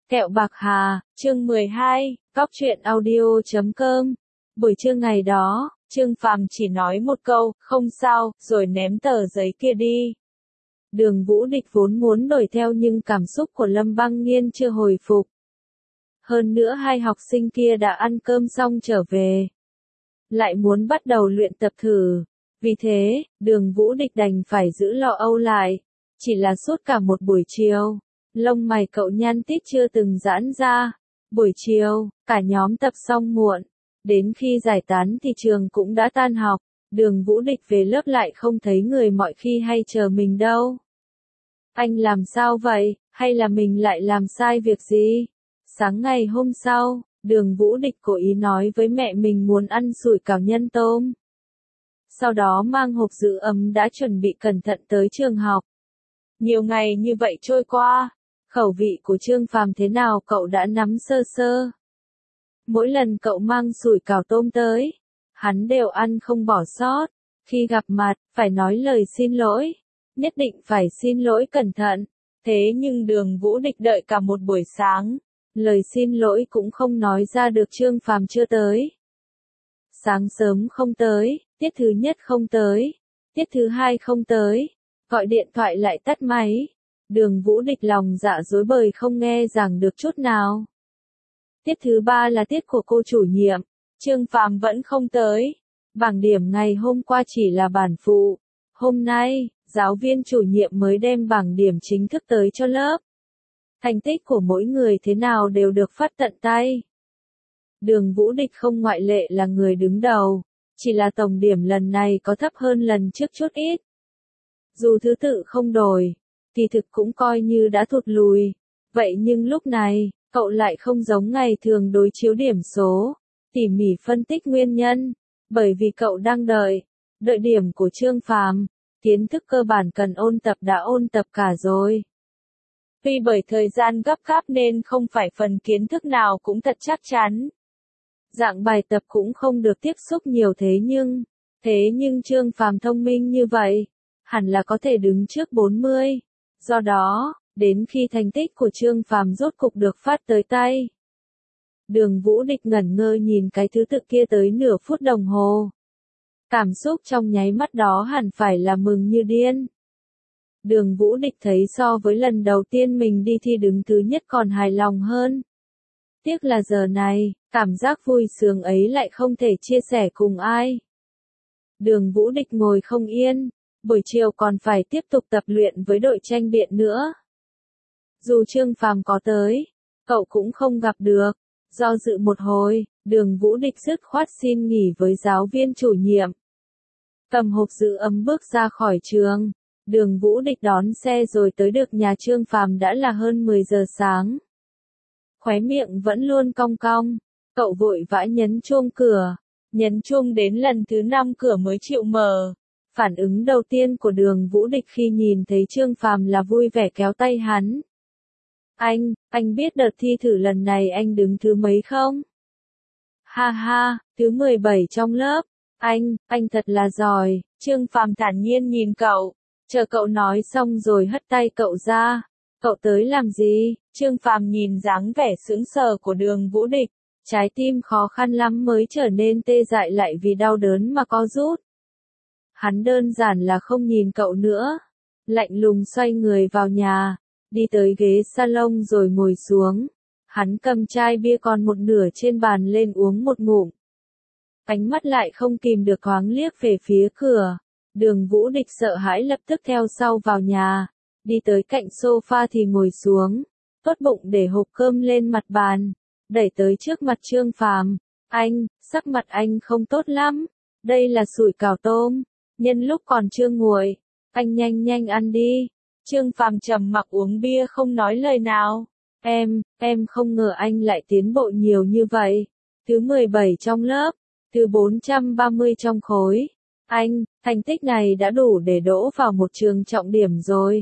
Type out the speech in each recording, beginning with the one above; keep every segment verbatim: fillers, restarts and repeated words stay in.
Kẹo bạc hà, chương mười hai, cóc truyện audio chấm com. Buổi trưa ngày đó, Trương Phàm chỉ nói một câu, không sao, rồi ném tờ giấy kia đi. Đường Vũ Địch vốn muốn đuổi theo nhưng cảm xúc của Lâm Băng Nghiên chưa hồi phục. Hơn nữa hai học sinh kia đã ăn cơm xong trở về. Lại muốn bắt đầu luyện tập thử. Vì thế, Đường Vũ Địch đành phải giữ lo âu lại. Chỉ là suốt cả một buổi chiều. Lông mày cậu nhăn tít chưa từng giãn ra. Buổi chiều, cả nhóm tập xong muộn. Đến khi giải tán thì trường cũng đã tan học. Đường Vũ Địch về lớp lại không thấy người mọi khi hay chờ mình đâu. Anh làm sao vậy, hay là mình lại làm sai việc gì? Sáng ngày hôm sau, Đường Vũ Địch cố ý nói với mẹ mình muốn ăn sủi cảo nhân tôm. Sau đó mang hộp giữ ấm đã chuẩn bị cẩn thận tới trường học. Nhiều ngày như vậy trôi qua, khẩu vị của Trương Phàm thế nào cậu đã nắm sơ sơ. Mỗi lần cậu mang sủi cảo tôm tới, hắn đều ăn không bỏ sót. Khi gặp mặt, phải nói lời xin lỗi. Nhất định phải xin lỗi cẩn thận. Thế nhưng Đường Vũ Địch đợi cả một buổi sáng. Lời xin lỗi cũng không nói ra được. Trương Phàm chưa tới. Sáng sớm không tới, tiết thứ nhất không tới, tiết thứ hai không tới. Gọi điện thoại lại tắt máy. Đường Vũ Địch lòng dạ rối bời không nghe giảng được chút nào. Tiết thứ ba là tiết của cô chủ nhiệm. Trương Phàm vẫn không tới. Bảng điểm ngày hôm qua chỉ là bản phụ. Hôm nay, giáo viên chủ nhiệm mới đem bảng điểm chính thức tới cho lớp. Thành tích của mỗi người thế nào đều được phát tận tay. Đường Vũ Địch không ngoại lệ là người đứng đầu. Chỉ là tổng điểm lần này có thấp hơn lần trước chút ít. Dù thứ tự không đổi, thì thực cũng coi như đã thụt lùi. Vậy nhưng lúc này, cậu lại không giống ngày thường đối chiếu điểm số, tỉ mỉ phân tích nguyên nhân, bởi vì cậu đang đợi, đợi điểm của Trương Phàm. Kiến thức cơ bản cần ôn tập đã ôn tập cả rồi. Tuy bởi thời gian gấp gáp nên không phải phần kiến thức nào cũng thật chắc chắn. Dạng bài tập cũng không được tiếp xúc nhiều thế nhưng, thế nhưng Trương Phàm thông minh như vậy, hẳn là có thể đứng trước bốn mươi. Do đó, đến khi thành tích của Trương Phàm rốt cục được phát tới tay, Đường Vũ Địch ngẩn ngơ nhìn cái thứ tự kia tới nửa phút đồng hồ. Cảm xúc trong nháy mắt đó hẳn phải là mừng như điên. Đường Vũ Địch thấy so với lần đầu tiên mình đi thi đứng thứ nhất còn hài lòng hơn. Tiếc là giờ này, cảm giác vui sướng ấy lại không thể chia sẻ cùng ai. Đường Vũ Địch ngồi không yên, buổi chiều còn phải tiếp tục tập luyện với đội tranh biện nữa. Dù Trương Phàm có tới, cậu cũng không gặp được. Do dự một hồi, Đường Vũ Địch dứt khoát xin nghỉ với giáo viên chủ nhiệm. Cầm hộp giữ ấm bước ra khỏi trường. Đường Vũ Địch đón xe rồi tới được nhà Trương Phàm đã là hơn mười giờ sáng. Khóe miệng vẫn luôn cong cong, cậu vội vã nhấn chuông cửa. Nhấn chuông đến lần thứ năm cửa mới chịu mở. Phản ứng đầu tiên của Đường Vũ Địch khi nhìn thấy Trương Phàm là vui vẻ kéo tay hắn. Anh, anh biết đợt thi thử lần này anh đứng thứ mấy không? Ha ha, thứ mười bảy trong lớp. Anh, anh thật là giỏi. Trương Phàm thản nhiên nhìn cậu. Chờ cậu nói xong rồi hất tay cậu ra. Cậu tới làm gì? Trương Phàm nhìn dáng vẻ sững sờ của Đường Vũ Địch. Trái tim khó khăn lắm mới trở nên tê dại lại vì đau đớn mà co rút. Hắn đơn giản là không nhìn cậu nữa. Lạnh lùng xoay người vào nhà. Đi tới ghế salon rồi ngồi xuống. Hắn cầm chai bia còn một nửa trên bàn lên uống một ngụm. Ánh mắt lại không kìm được thoáng liếc về phía cửa. Đường Vũ Địch sợ hãi lập tức theo sau vào nhà. Đi tới cạnh sofa thì ngồi xuống. Tốt bụng để hộp cơm lên mặt bàn. Đẩy tới trước mặt Trương Phàm. Anh, sắc mặt anh không tốt lắm. Đây là sủi cảo tôm. Nhân lúc còn chưa nguội. Anh nhanh nhanh ăn đi. Trương Phàm trầm mặc uống bia không nói lời nào. Em, em không ngờ anh lại tiến bộ nhiều như vậy. Thứ mười bảy trong lớp. Thứ bốn trăm ba mươi trong khối. Anh, thành tích này đã đủ để đỗ vào một trường trọng điểm rồi.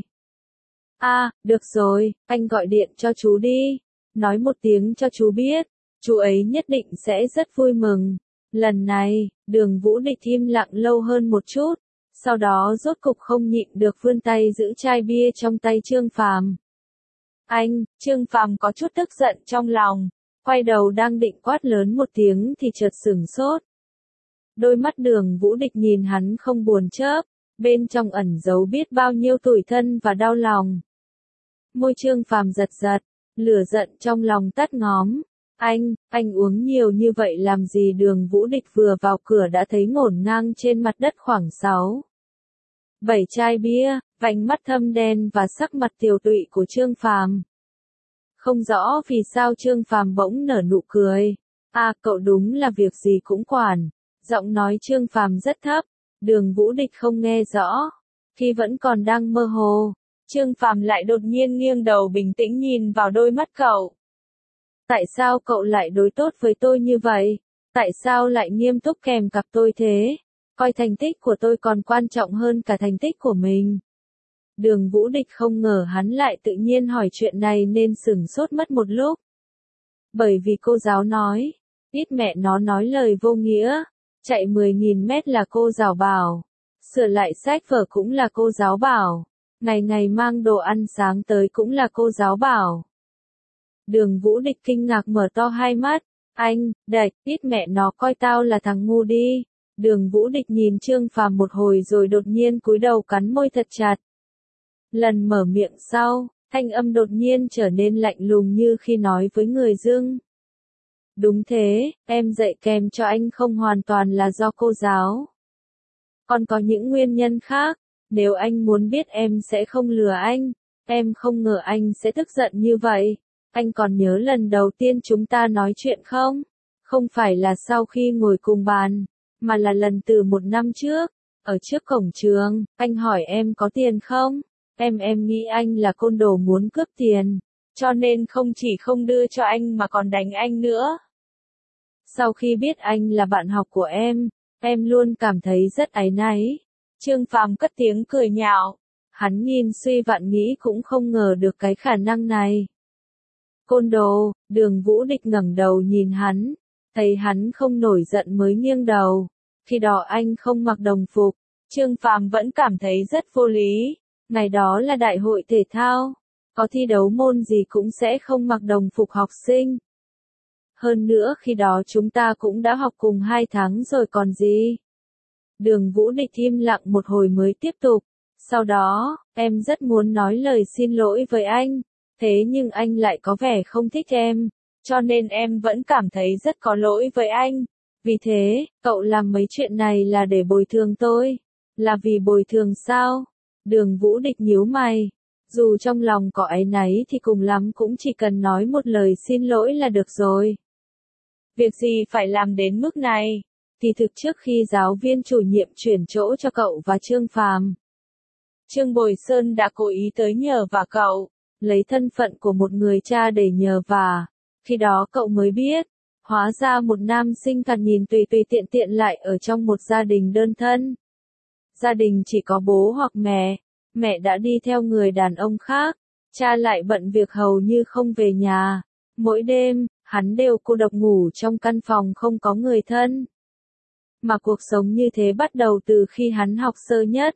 À, được rồi, anh gọi điện cho chú đi. Nói một tiếng cho chú biết. Chú ấy nhất định sẽ rất vui mừng. Lần này, Đường Vũ Địch im lặng lâu hơn một chút. Sau đó rốt cục không nhịn được vươn tay giữ chai bia trong tay Trương Phàm. Anh, Trương Phàm có chút tức giận trong lòng, quay đầu đang định quát lớn một tiếng thì chợt sửng sốt. Đôi mắt Đường Vũ Địch nhìn hắn không buồn chớp, bên trong ẩn giấu biết bao nhiêu tủi thân và đau lòng. Môi Trương Phàm giật giật, lửa giận trong lòng tắt ngóm. Anh, anh uống nhiều như vậy làm gì? Đường Vũ Địch vừa vào cửa đã thấy ngổn ngang trên mặt đất khoảng sáu, bảy chai bia, vành mắt thâm đen và sắc mặt tiều tụy của Trương Phàm. Không rõ vì sao Trương Phàm bỗng nở nụ cười. À, cậu đúng là việc gì cũng quản. Giọng nói Trương Phàm rất thấp, Đường Vũ Địch không nghe rõ. Khi vẫn còn đang mơ hồ, Trương Phàm lại đột nhiên nghiêng đầu bình tĩnh nhìn vào đôi mắt cậu. Tại sao cậu lại đối tốt với tôi như vậy? Tại sao lại nghiêm túc kèm cặp tôi thế? Coi thành tích của tôi còn quan trọng hơn cả thành tích của mình. Đường Vũ Địch không ngờ hắn lại tự nhiên hỏi chuyện này nên sửng sốt mất một lúc. Bởi vì cô giáo nói, ít mẹ nó nói lời vô nghĩa, chạy mười nghìn mét là cô giáo bảo, sửa lại sách vở cũng là cô giáo bảo, ngày ngày mang đồ ăn sáng tới cũng là cô giáo bảo. Đường Vũ Địch kinh ngạc mở to hai mắt, anh, đạch, ít mẹ nó coi tao là thằng ngu đi. Đường Vũ Địch nhìn Trương Phàm một hồi rồi đột nhiên cúi đầu cắn môi thật chặt. Lần mở miệng sau, thanh âm đột nhiên trở nên lạnh lùng như khi nói với người dưng. Đúng thế, em dạy kèm cho anh không hoàn toàn là do cô giáo. Còn có những nguyên nhân khác, nếu anh muốn biết em sẽ không lừa anh, em không ngờ anh sẽ tức giận như vậy. Anh còn nhớ lần đầu tiên chúng ta nói chuyện không? Không phải là sau khi ngồi cùng bàn, mà là lần từ một năm trước, ở trước cổng trường, anh hỏi em có tiền không? Em em nghĩ anh là côn đồ muốn cướp tiền, cho nên không chỉ không đưa cho anh mà còn đánh anh nữa. Sau khi biết anh là bạn học của em, em luôn cảm thấy rất áy náy. Trương Phàm cất tiếng cười nhạo, hắn nghìn suy vạn nghĩ cũng không ngờ được cái khả năng này. Côn đồ, Đường Vũ Địch ngẩng đầu nhìn hắn, thấy hắn không nổi giận mới nghiêng đầu. Khi đó anh không mặc đồng phục, Trương Phàm vẫn cảm thấy rất vô lý. Ngày đó là đại hội thể thao, có thi đấu môn gì cũng sẽ không mặc đồng phục học sinh. Hơn nữa khi đó chúng ta cũng đã học cùng hai tháng rồi còn gì. Đường Vũ Địch im lặng một hồi mới tiếp tục. Sau đó, em rất muốn nói lời xin lỗi với anh, thế nhưng anh lại có vẻ không thích em, cho nên em vẫn cảm thấy rất có lỗi với anh. Vì thế, cậu làm mấy chuyện này là để bồi thường tôi. Là vì bồi thường sao? Đường Vũ Địch nhíu mày. Dù trong lòng có áy náy thì cùng lắm cũng chỉ cần nói một lời xin lỗi là được rồi. Việc gì phải làm đến mức này? Thì thực trước khi giáo viên chủ nhiệm chuyển chỗ cho cậu và Trương Phàm, Trương Bồi Sơn đã cố ý tới nhờ vả cậu, lấy thân phận của một người cha để nhờ vả. Khi đó cậu mới biết, hóa ra một nam sinh thoạt nhìn tùy tùy tiện tiện lại ở trong một gia đình đơn thân. Gia đình chỉ có bố hoặc mẹ, mẹ đã đi theo người đàn ông khác, cha lại bận việc hầu như không về nhà. Mỗi đêm, hắn đều cô độc ngủ trong căn phòng không có người thân. Mà cuộc sống như thế bắt đầu từ khi hắn học sơ nhất.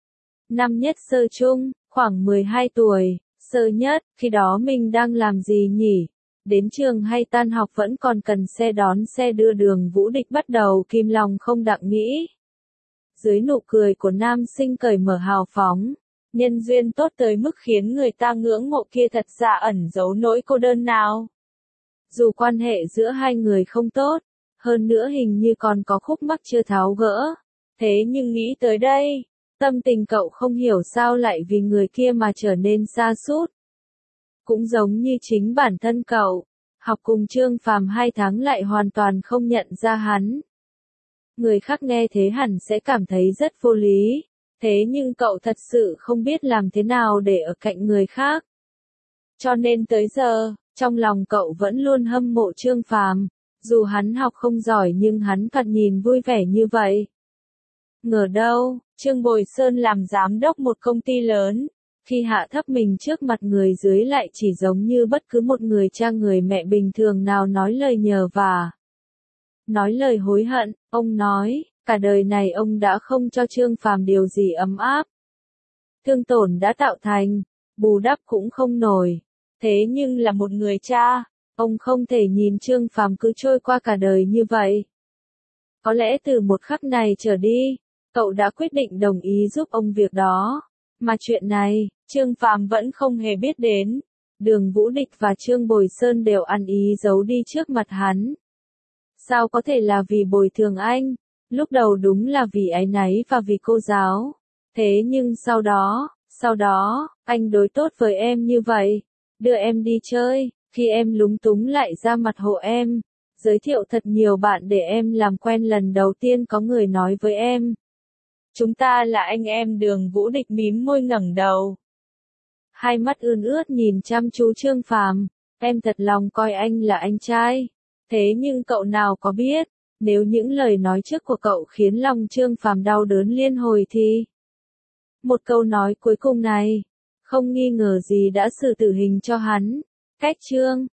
Năm nhất sơ chung, khoảng mười hai tuổi, sơ nhất, khi đó mình đang làm gì nhỉ? Đến trường hay tan học vẫn còn cần xe đón xe đưa. Đường Vũ Địch bắt đầu kim lòng không đặng nghĩ. Dưới nụ cười của nam sinh cởi mở hào phóng, nhân duyên tốt tới mức khiến người ta ngưỡng mộ kia thật ra ẩn giấu nỗi cô đơn nào. Dù quan hệ giữa hai người không tốt, hơn nữa hình như còn có khúc mắc chưa tháo gỡ, thế nhưng nghĩ tới đây, tâm tình cậu không hiểu sao lại vì người kia mà trở nên sa sút. Cũng giống như chính bản thân cậu, học cùng Trương Phàm hai tháng lại hoàn toàn không nhận ra hắn. Người khác nghe thế hẳn sẽ cảm thấy rất vô lý, thế nhưng cậu thật sự không biết làm thế nào để ở cạnh người khác. Cho nên tới giờ, trong lòng cậu vẫn luôn hâm mộ Trương Phàm, dù hắn học không giỏi nhưng hắn thoạt nhìn vui vẻ như vậy. Ngờ đâu, Trương Bồi Sơn làm giám đốc một công ty lớn, khi hạ thấp mình trước mặt người dưới lại chỉ giống như bất cứ một người cha người mẹ bình thường nào nói lời nhờ vả. Nói lời hối hận, ông nói, cả đời này ông đã không cho Trương Phàm điều gì ấm áp. Thương tổn đã tạo thành, bù đắp cũng không nổi. Thế nhưng là một người cha, ông không thể nhìn Trương Phàm cứ trôi qua cả đời như vậy. Có lẽ từ một khắc này trở đi, cậu đã quyết định đồng ý giúp ông việc đó. Mà chuyện này, Trương Phàm vẫn không hề biết đến. Đường Vũ Địch và Trương Bồi Sơn đều ăn ý giấu đi trước mặt hắn. Sao có thể là vì bồi thường anh? Lúc đầu đúng là vì áy náy và vì cô giáo. Thế nhưng sau đó, sau đó, anh đối tốt với em như vậy. Đưa em đi chơi, khi em lúng túng lại ra mặt hộ em. Giới thiệu thật nhiều bạn để em làm quen lần đầu tiên có người nói với em. Chúng ta là anh em. Đường Vũ Địch mím môi ngẩng đầu. Hai mắt ươn ướt nhìn chăm chú Trương Phàm. Em thật lòng coi anh là anh trai. Thế nhưng cậu nào có biết, nếu những lời nói trước của cậu khiến lòng Trương Phàm đau đớn liên hồi thì... Một câu nói cuối cùng này, không nghi ngờ gì đã xử tử hình cho hắn. Cách Trương